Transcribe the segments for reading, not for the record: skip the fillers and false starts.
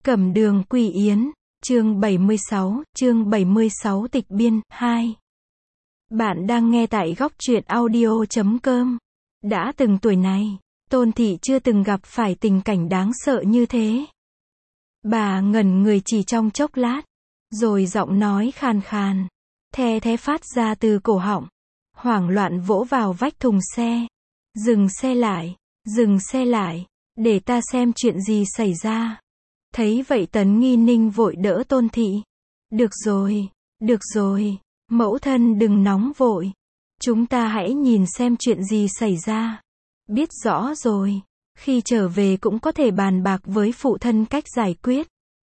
Cẩm Đường Quỳ Yến, chương 76 Tịch Biên, 2. Bạn đang nghe tại góc truyện audio.com. Đã từng tuổi này, Tôn Thị chưa từng gặp phải tình cảnh đáng sợ như thế. Bà ngẩn người chỉ trong chốc lát, rồi giọng nói khàn khàn, the thé phát ra từ cổ họng, hoảng loạn vỗ vào vách thùng xe. Dừng xe lại, để ta xem chuyện gì xảy ra. Thấy vậy Tấn Nghi Ninh vội đỡ Tôn Thị. Được rồi, mẫu thân đừng nóng vội. Chúng ta hãy nhìn xem chuyện gì xảy ra. Biết rõ rồi, khi trở về cũng có thể bàn bạc với phụ thân cách giải quyết.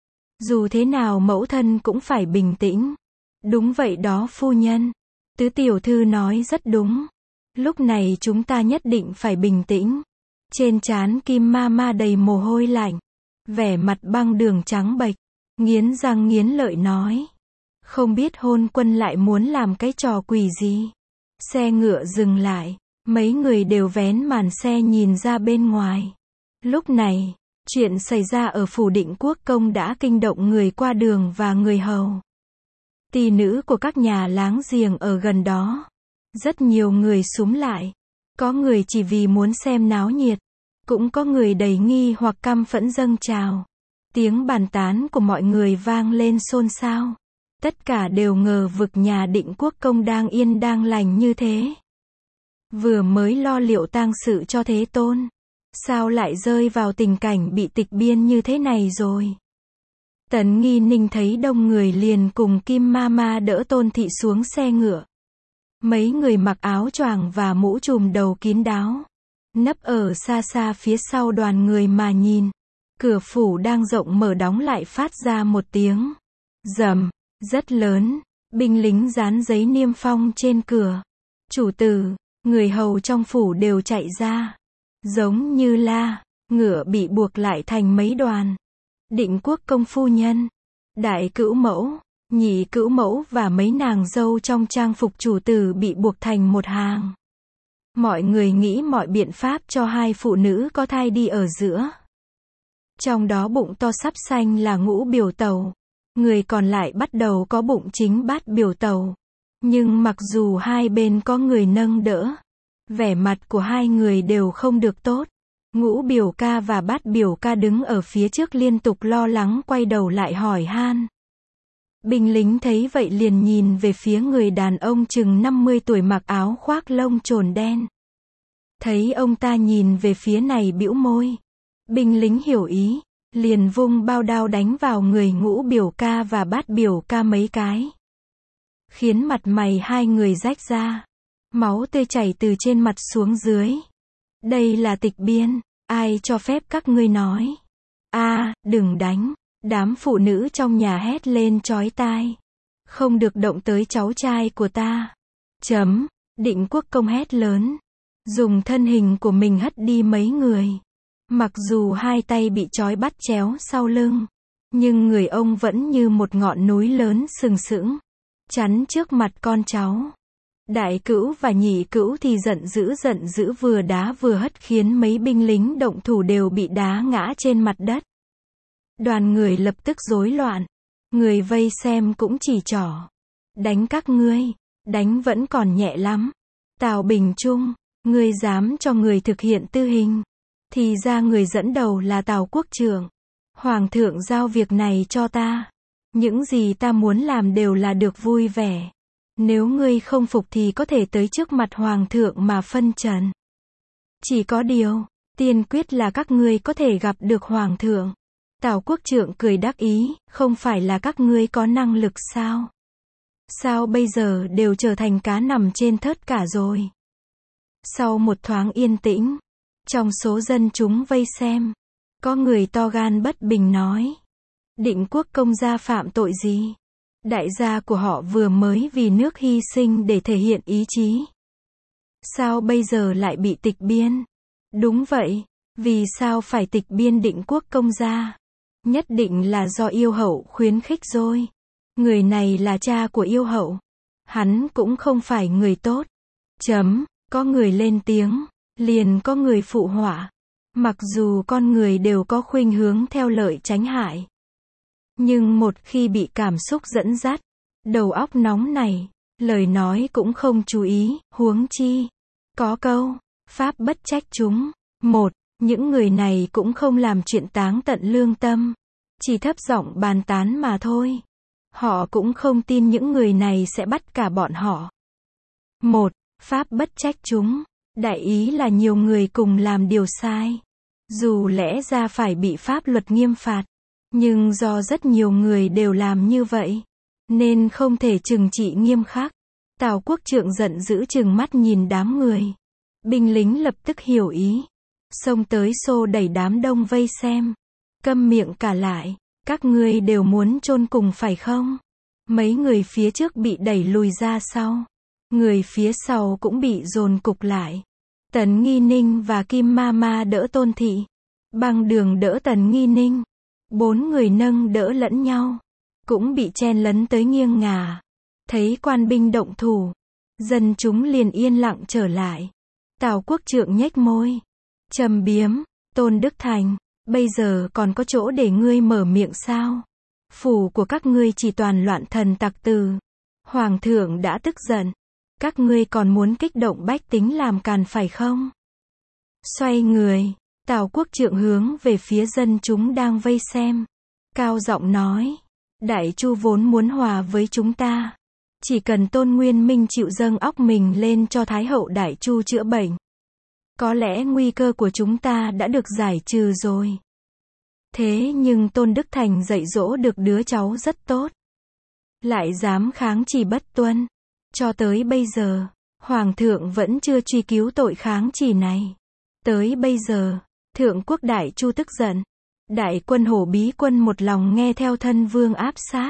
Dù thế nào mẫu thân cũng phải bình tĩnh. Đúng vậy đó phu nhân. Tứ tiểu thư nói rất đúng. Lúc này chúng ta nhất định phải bình tĩnh. Trên trán Kim Ma Ma đầy mồ hôi lạnh, vẻ mặt băng đường trắng bệch, nghiến răng nghiến lợi nói. Không biết Hôn Quân lại muốn làm cái trò quỷ gì. Xe ngựa dừng lại, mấy người đều vén màn xe nhìn ra bên ngoài. Lúc này, chuyện xảy ra ở phủ Định Quốc Công đã kinh động người qua đường và người hầu. Tỷ nữ của các nhà láng giềng ở gần đó. Rất nhiều người xúm lại. Có người chỉ vì muốn xem náo nhiệt. Cũng có người đầy nghi hoặc căm phẫn dâng trào. Tiếng bàn tán của mọi người vang lên xôn xao. Tất cả đều ngờ vực nhà Định Quốc Công đang yên đang lành như thế. Vừa mới lo liệu tang sự cho Thế Tôn. Sao lại rơi vào tình cảnh bị tịch biên như thế này rồi? Tấn Nghi Ninh thấy đông người liền cùng Kim Ma Ma đỡ Tôn Thị xuống xe ngựa. Mấy người mặc áo choàng và mũ trùm đầu kín đáo. Nấp ở xa xa phía sau đoàn người mà nhìn. Cửa phủ đang rộng mở đóng lại phát ra một tiếng rầm, rất lớn. Binh lính dán giấy niêm phong trên cửa. Chủ tử, người hầu trong phủ đều chạy ra. Giống như la, ngựa bị buộc lại thành mấy đoàn. Định Quốc Công phu nhân, đại cữu mẫu, nhị cữu mẫu và mấy nàng dâu trong trang phục chủ tử bị buộc thành một hàng. Mọi người nghĩ mọi biện pháp cho hai phụ nữ có thai đi ở giữa. Trong đó bụng to sắp sanh là Ngũ Biểu Tẩu. Người còn lại bắt đầu có bụng chính Bát Biểu Tẩu. Nhưng mặc dù hai bên có người nâng đỡ, vẻ mặt của hai người đều không được tốt. Ngũ Biểu Ca và Bát Biểu Ca đứng ở phía trước liên tục lo lắng quay đầu lại hỏi han. Binh lính thấy vậy liền nhìn về phía người đàn ông chừng 50 tuổi mặc áo khoác lông trồn đen. Thấy ông ta nhìn về phía này bĩu môi. Binh lính hiểu ý, liền vung bao đao đánh vào người Ngũ Biểu Ca và Bát Biểu Ca mấy cái. Khiến mặt mày hai người rách ra. Máu tươi chảy từ trên mặt xuống dưới. Đây là tịch biên, ai cho phép các ngươi nói? Đừng đánh. Đám phụ nữ trong nhà hét lên chói tai. Không được động tới cháu trai của ta. Định Quốc Công hét lớn. Dùng thân hình của mình hất đi mấy người. Mặc dù hai tay bị trói bắt chéo sau lưng, nhưng người ông vẫn như một ngọn núi lớn sừng sững, chắn trước mặt con cháu. Đại cữu và nhị cữu thì giận dữ vừa đá vừa hất khiến mấy binh lính động thủ đều bị đá ngã trên mặt đất. Đoàn người lập tức rối loạn. Người vây xem cũng chỉ trỏ. Đánh các ngươi, đánh vẫn còn nhẹ lắm. Tào Bình Trung, ngươi dám cho người thực hiện tư hình. Thì ra người dẫn đầu là Tào Quốc Trưởng. Hoàng thượng giao việc này cho ta. Những gì ta muốn làm đều là được vui vẻ. Nếu ngươi không phục thì có thể tới trước mặt Hoàng thượng mà phân trần. Chỉ có điều, tiên quyết là các ngươi có thể gặp được Hoàng thượng. Tào Quốc Trưởng cười đắc ý, không phải là các ngươi có năng lực sao? Sao bây giờ đều trở thành cá nằm trên thớt cả rồi? Sau một thoáng yên tĩnh, trong số dân chúng vây xem, có người to gan bất bình nói. Định Quốc Công gia phạm tội gì? Đại gia của họ vừa mới vì nước hy sinh để thể hiện ý chí. Sao bây giờ lại bị tịch biên? Đúng vậy, vì sao phải tịch biên Định Quốc Công gia? Nhất định là do yêu hậu khuyến khích rồi. Người này là cha của yêu hậu. Hắn cũng không phải người tốt. Có người lên tiếng, liền có người phụ họa. Mặc dù con người đều có khuynh hướng theo lợi tránh hại, Nhưng một khi bị cảm xúc dẫn dắt, đầu óc nóng nảy, lời nói cũng không chú ý, huống chi. Có câu, pháp bất trách chúng. Một, những người này cũng không làm chuyện táng tận lương tâm, chỉ thấp giọng bàn tán mà thôi. Họ cũng không tin những người này sẽ bắt cả bọn họ. Một, pháp bất trách chúng. Đại ý là nhiều người cùng làm điều sai. Dù lẽ ra phải bị pháp luật nghiêm phạt, nhưng do rất nhiều người đều làm như vậy, nên không thể trừng trị nghiêm khắc. Tào Quốc Trượng giận dữ trừng mắt nhìn đám người. Binh lính lập tức hiểu ý, xông tới xô đẩy đám đông vây xem. Câm miệng cả lại, các ngươi đều muốn chôn cùng phải không? Mấy người phía trước bị đẩy lùi ra sau. Người phía sau cũng bị dồn cục lại. Tần Nghi Ninh và Kim Ma Ma đỡ Tôn Thị. Băng Đường đỡ Tần Nghi Ninh. 4 người nâng đỡ lẫn nhau. Cũng bị chen lấn tới nghiêng ngả. Thấy quan binh động thủ, dân chúng liền yên lặng trở lại. Tào Quốc Trượng nhếch môi, trầm biếm, Tôn Đức Thành, bây giờ còn có chỗ để ngươi mở miệng sao? Phủ của các ngươi chỉ toàn loạn thần tặc tử. Hoàng thượng đã tức giận, các ngươi còn muốn kích động bách tính làm càn phải không? Xoay người, Tào Quốc Trượng hướng về phía dân chúng đang vây xem, cao giọng nói, Đại Chu vốn muốn hòa với chúng ta. Chỉ cần Tôn Nguyên Minh chịu dâng óc mình lên cho Thái hậu Đại Chu chữa bệnh, có lẽ nguy cơ của chúng ta đã được giải trừ rồi. Thế nhưng Tôn Đức Thành dạy dỗ được đứa cháu rất tốt, lại dám kháng chỉ bất tuân. Cho tới bây giờ, Hoàng thượng vẫn chưa truy cứu tội kháng chỉ này. Tới bây giờ, Thượng quốc Đại Chu tức giận. Đại quân Hổ Bí quân một lòng nghe theo thân vương áp sát.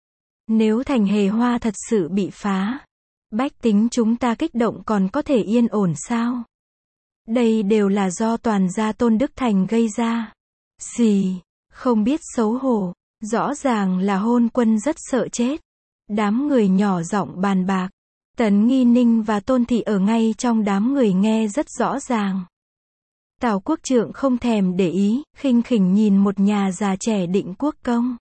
Nếu thành Hề Hoa thật sự bị phá, bách tính chúng ta kích động còn có thể yên ổn sao? Đây đều là do toàn gia Tôn Đức Thành gây ra. Xì, không biết xấu hổ, rõ ràng là Hôn Quân rất sợ chết. Đám người nhỏ giọng bàn bạc. Tần Nghi Ninh và Tôn Thị ở ngay trong đám người nghe rất rõ ràng. Tào Quốc Trượng không thèm để ý, khinh khỉnh nhìn một nhà già trẻ Định Quốc công.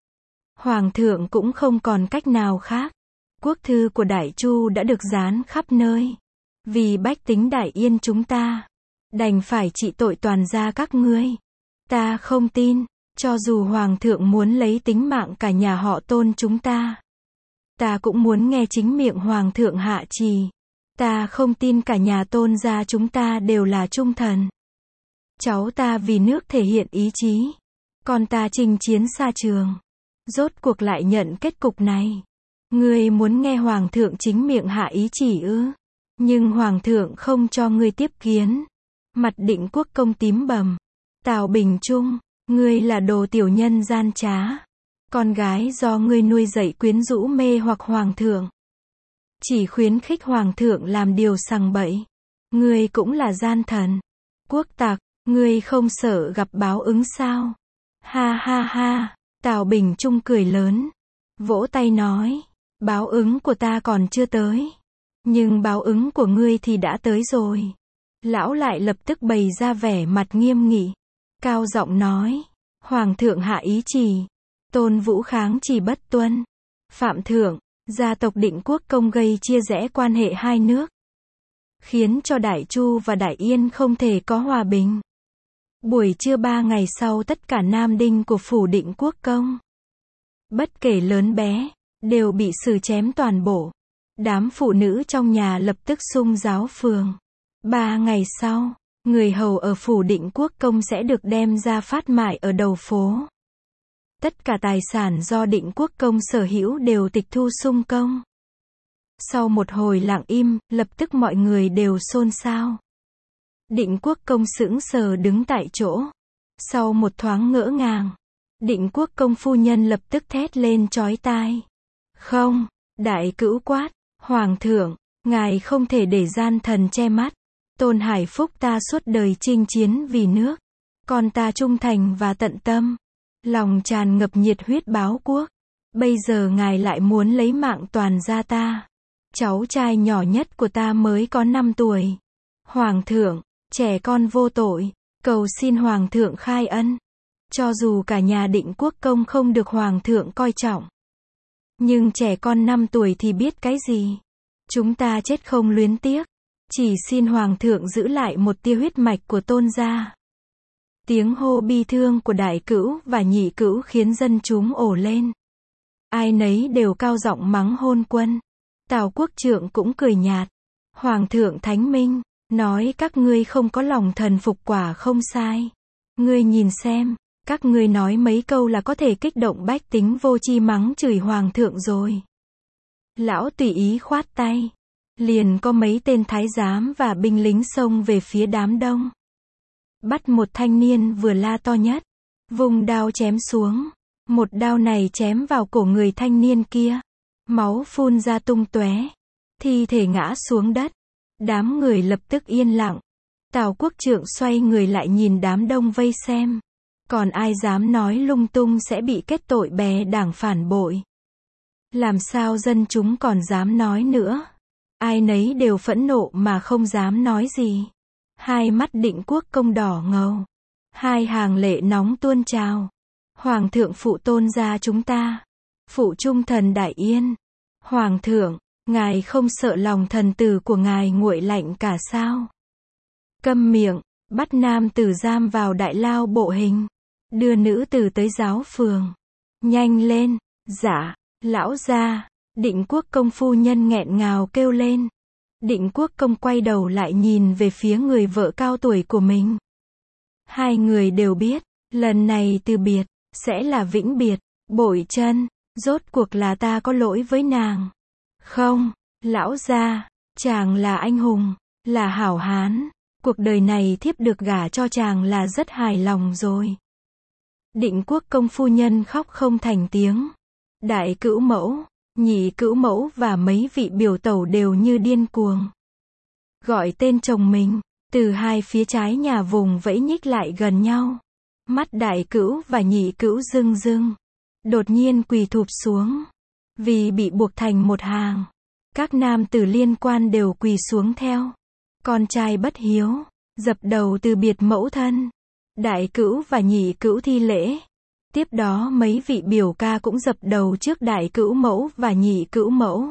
Hoàng thượng cũng không còn cách nào khác. Quốc thư của Đại Chu đã được dán khắp nơi. Vì bách tính Đại Yên chúng ta, đành phải trị tội toàn gia các ngươi. Ta không tin, cho dù Hoàng thượng muốn lấy tính mạng cả nhà họ Tôn chúng ta, ta cũng muốn nghe chính miệng Hoàng thượng hạ trì. Ta không tin cả nhà Tôn gia chúng ta đều là trung thần. Cháu ta vì nước thể hiện ý chí, con ta chinh chiến xa trường, rốt cuộc lại nhận kết cục này. Ngươi muốn nghe Hoàng thượng chính miệng hạ ý chỉ ư? Nhưng Hoàng thượng không cho ngươi tiếp kiến. Mặt Định Quốc công tím bầm. Tào Bình Trung, ngươi là đồ tiểu nhân gian trá. Con gái do ngươi nuôi dạy quyến rũ mê hoặc Hoàng thượng. Chỉ khuyến khích Hoàng thượng làm điều sằng bậy. Ngươi cũng là gian thần. Quốc tặc, ngươi không sợ gặp báo ứng sao? Ha ha ha, Tào Bình Trung cười lớn, vỗ tay nói, báo ứng của ta còn chưa tới, nhưng báo ứng của ngươi thì đã tới rồi. Lão lại lập tức bày ra vẻ mặt nghiêm nghị, cao giọng nói, Hoàng thượng hạ ý chỉ, Tôn Vũ kháng chỉ bất tuân. Phạm thượng, gia tộc Định Quốc công gây chia rẽ quan hệ hai nước, khiến cho Đại Chu và Đại Yên không thể có hòa bình. Buổi trưa 3 ngày sau tất cả nam đinh của phủ Định Quốc công, bất kể lớn bé, đều bị xử chém toàn bộ. Đám phụ nữ trong nhà lập tức sung giáo phường. 3 ngày sau, người hầu ở phủ Định Quốc công sẽ được đem ra phát mại ở đầu phố. Tất cả tài sản do Định Quốc công sở hữu đều tịch thu sung công. Sau một hồi lặng im, lập tức mọi người đều xôn xao. Định Quốc công sững sờ đứng tại chỗ. Sau một thoáng ngỡ ngàng, Định Quốc công phu nhân lập tức thét lên chói tai. Không, đại cữu quát, Hoàng thượng, ngài không thể để gian thần che mắt. Tôn Hải Phúc ta suốt đời chinh chiến vì nước. Con ta trung thành và tận tâm, lòng tràn ngập nhiệt huyết báo quốc. Bây giờ ngài lại muốn lấy mạng toàn gia ta. Cháu trai nhỏ nhất của ta mới có 5 tuổi. Hoàng thượng, trẻ con vô tội, cầu xin Hoàng thượng khai ân. Cho dù cả nhà Định Quốc công không được hoàng thượng coi trọng. Nhưng trẻ con 5 tuổi thì biết cái gì? Chúng ta chết không luyến tiếc. Chỉ xin hoàng thượng giữ lại một tia huyết mạch của Tôn gia. Tiếng hô bi thương của đại cữu và nhị cữu khiến dân chúng ồ lên. Ai nấy đều cao giọng mắng hôn quân. Tào Quốc Trượng cũng cười nhạt. Hoàng thượng thánh minh, nói các ngươi không có lòng thần phục quả không sai. Ngươi nhìn xem, các ngươi nói mấy câu là có thể kích động bách tính vô tri mắng chửi hoàng thượng rồi. Lão tùy ý khoát tay. Liền có mấy tên thái giám và binh lính xông về phía đám đông. Bắt một thanh niên vừa la to nhất. Vùng đao chém xuống. Một đao này chém vào cổ người thanh niên kia. Máu phun ra tung tóe. Thi thể ngã xuống đất. Đám người lập tức yên lặng. Tào Quốc Trượng xoay người lại nhìn đám đông vây xem. Còn ai dám nói lung tung sẽ bị kết tội bè đảng phản bội. Làm sao dân chúng còn dám nói nữa. Ai nấy đều phẫn nộ mà không dám nói gì. Hai mắt Định Quốc công đỏ ngầu. Hai hàng lệ nóng tuôn trào. Hoàng thượng phụ Tôn gia chúng ta. Phụ trung thần Đại Yên. Hoàng thượng, ngài không sợ lòng thần tử của ngài nguội lạnh cả sao? Câm miệng, bắt nam tử giam vào đại lao bộ hình. Đưa nữ tử tới giáo phường. Nhanh lên, dạ, lão gia. Định Quốc công phu nhân nghẹn ngào kêu lên. Định Quốc công quay đầu lại nhìn về phía người vợ cao tuổi của mình. Hai người đều biết, lần này từ biệt, sẽ là vĩnh biệt. Bội chân, rốt cuộc là ta có lỗi với nàng. Không, lão gia, chàng là anh hùng, là hảo hán. Cuộc đời này thiếp được gả cho chàng là rất hài lòng rồi. Định Quốc công phu nhân khóc không thành tiếng. Đại cữu mẫu, nhị cữu mẫu và mấy vị biểu tẩu đều như điên cuồng. Gọi tên chồng mình, từ hai phía trái nhà vùng vẫy nhích lại gần nhau. Mắt đại cữu và nhị cữu rưng rưng. Đột nhiên quỳ thụp xuống. Vì bị buộc thành một hàng. Các nam tử liên quan đều quỳ xuống theo. Con trai bất hiếu, dập đầu từ biệt mẫu thân. Đại cữu và nhị cữu thi lễ. Tiếp đó mấy vị biểu ca cũng dập đầu trước đại cữu mẫu và nhị cữu mẫu.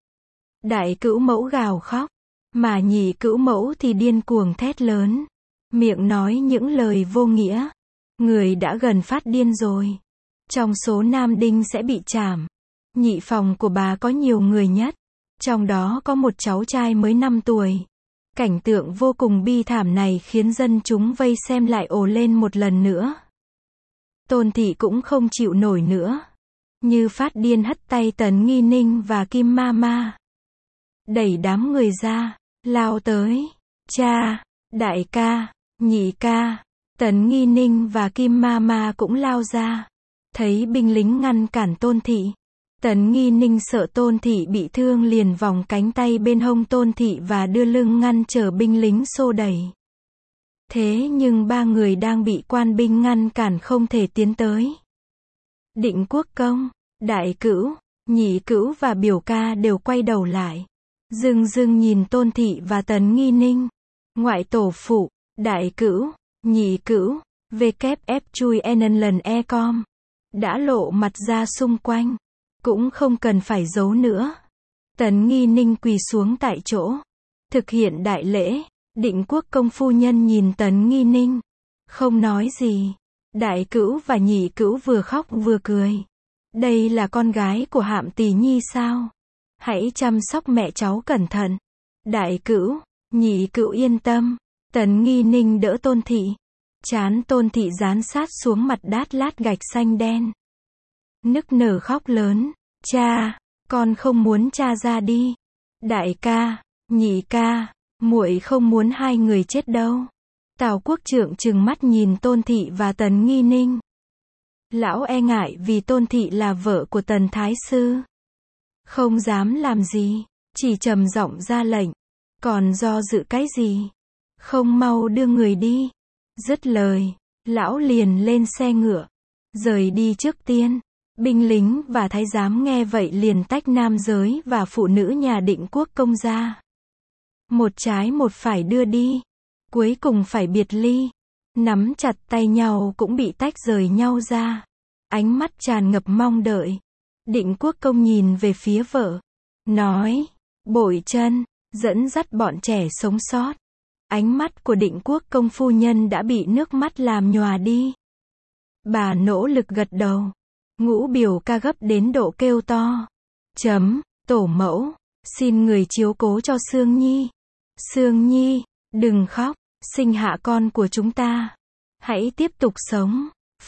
Đại cữu mẫu gào khóc, mà nhị cữu mẫu thì điên cuồng thét lớn. Miệng nói những lời vô nghĩa. Người đã gần phát điên rồi. Trong số nam đinh sẽ bị trảm. Nhị phòng của bà có nhiều người nhất. Trong đó có một cháu trai mới 5 tuổi. Cảnh tượng vô cùng bi thảm này khiến dân chúng vây xem lại ồ lên một lần nữa. Tôn thị cũng không chịu nổi nữa. Như phát điên hất tay Tấn Nghi Ninh và Kim Ma Ma. Đẩy đám người ra, lao tới. Cha, đại ca, nhị ca. Tấn Nghi Ninh và Kim Ma Ma cũng lao ra. Thấy binh lính ngăn cản Tôn thị. Tấn Nghi Ninh sợ Tôn thị bị thương liền vòng cánh tay bên hông Tôn thị và đưa lưng ngăn trở binh lính xô đẩy. Thế nhưng ba người đang bị quan binh ngăn cản không thể tiến tới. Định Quốc công, đại cữu, nhị cữu và biểu ca đều quay đầu lại. Dưng dưng nhìn Tôn thị và Tấn Nghi Ninh. Ngoại tổ phụ, đại cữu, nhị cữu, WF chui n lần e-com. Đã lộ mặt ra xung quanh. Cũng không cần phải giấu nữa. Tấn Nghi Ninh quỳ xuống tại chỗ. Thực hiện đại lễ. Định Quốc công phu nhân nhìn Tấn Nghi Ninh. Không nói gì. Đại cữu và nhị cữu vừa khóc vừa cười. Đây là con gái của Hạm Tỷ Nhi sao? Hãy chăm sóc mẹ cháu cẩn thận. Đại cữu, nhị cữu yên tâm. Tấn Nghi Ninh đỡ Tôn thị. Trán Tôn thị dán sát xuống mặt đát lát gạch xanh đen. Nức nở khóc lớn. Cha, con không muốn cha ra đi. Đại ca, nhị ca, muội không muốn hai người chết đâu. Tào Quốc Trượng trừng mắt nhìn Tôn thị và Tấn Nghi Ninh. Lão e ngại vì Tôn thị là vợ của Tần Thái Sư. Không dám làm gì, chỉ trầm giọng ra lệnh. Còn do dự cái gì? Không mau đưa người đi. Dứt lời, lão liền lên xe ngựa. Rời đi trước tiên. Binh lính và thái giám nghe vậy liền tách nam giới và phụ nữ nhà Định Quốc công ra. Một trái một phải đưa đi. Cuối cùng phải biệt ly. Nắm chặt tay nhau cũng bị tách rời nhau ra. Ánh mắt tràn ngập mong đợi. Định Quốc Công nhìn về phía vợ. Nói. Bội Chân, dẫn dắt bọn trẻ sống sót. Ánh mắt của Định Quốc Công phu nhân đã bị nước mắt làm nhòa đi. Bà nỗ lực gật đầu. Ngũ biểu ca gấp đến độ kêu to. Tổ mẫu, xin người chiếu cố cho Sương Nhi. Sương Nhi, đừng khóc, sinh hạ con của chúng ta. Hãy tiếp tục sống.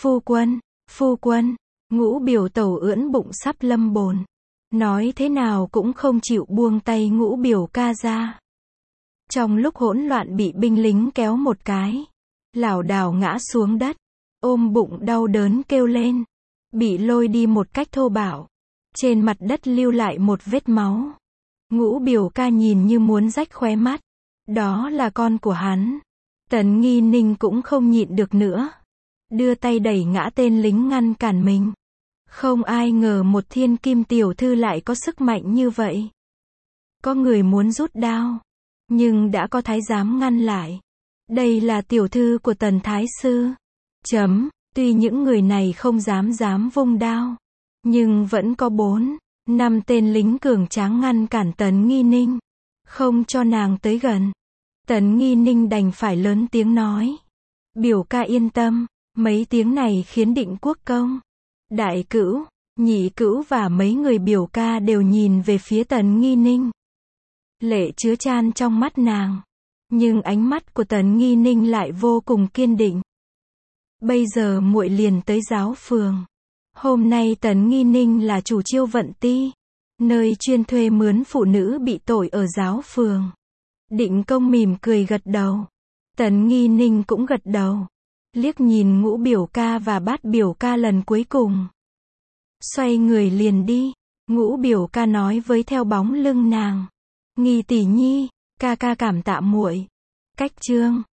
Phu quân, Ngũ biểu tẩu ưỡn bụng sắp lâm bồn. Nói thế nào cũng không chịu buông tay Ngũ biểu ca ra. Trong lúc hỗn loạn bị binh lính kéo một cái. Lảo đảo ngã xuống đất. Ôm bụng đau đớn kêu lên. Bị lôi đi một cách thô bạo. Trên mặt đất lưu lại một vết máu. Ngũ biểu ca nhìn như muốn rách khóe mắt. Đó là con của hắn. Tần Nghi Ninh cũng không nhịn được nữa. Đưa tay đẩy ngã tên lính ngăn cản mình. Không ai ngờ một thiên kim tiểu thư lại có sức mạnh như vậy. Có người muốn rút đao. Nhưng đã có thái giám ngăn lại. Đây là tiểu thư của Tần Thái Sư. Tuy những người này không dám vung đao. Nhưng vẫn có 4-5 tên lính cường tráng ngăn cản Tần Nghi Ninh. Không cho nàng tới gần. Tần Nghi Ninh đành phải lớn tiếng nói. Biểu ca yên tâm. Mấy tiếng này khiến Định Quốc Công, Đại Cữu, Nhị Cữu và mấy người biểu ca đều nhìn về phía Tần Nghi Ninh. Lệ chứa chan trong mắt nàng. Nhưng ánh mắt của Tần Nghi Ninh lại vô cùng kiên định. Bây giờ muội liền tới giáo phường. Hôm nay Tần Nghi Ninh là chủ chiêu vận ti, nơi chuyên thuê mướn phụ nữ bị tội ở giáo phường. Định Công mỉm cười gật đầu. Tần Nghi Ninh cũng gật đầu. Liếc nhìn Ngũ biểu ca và Bát biểu ca lần cuối cùng. Xoay người liền đi. Ngũ biểu ca nói với theo bóng lưng nàng. Nghi tỷ nhi, ca ca cảm tạ muội. Cách chương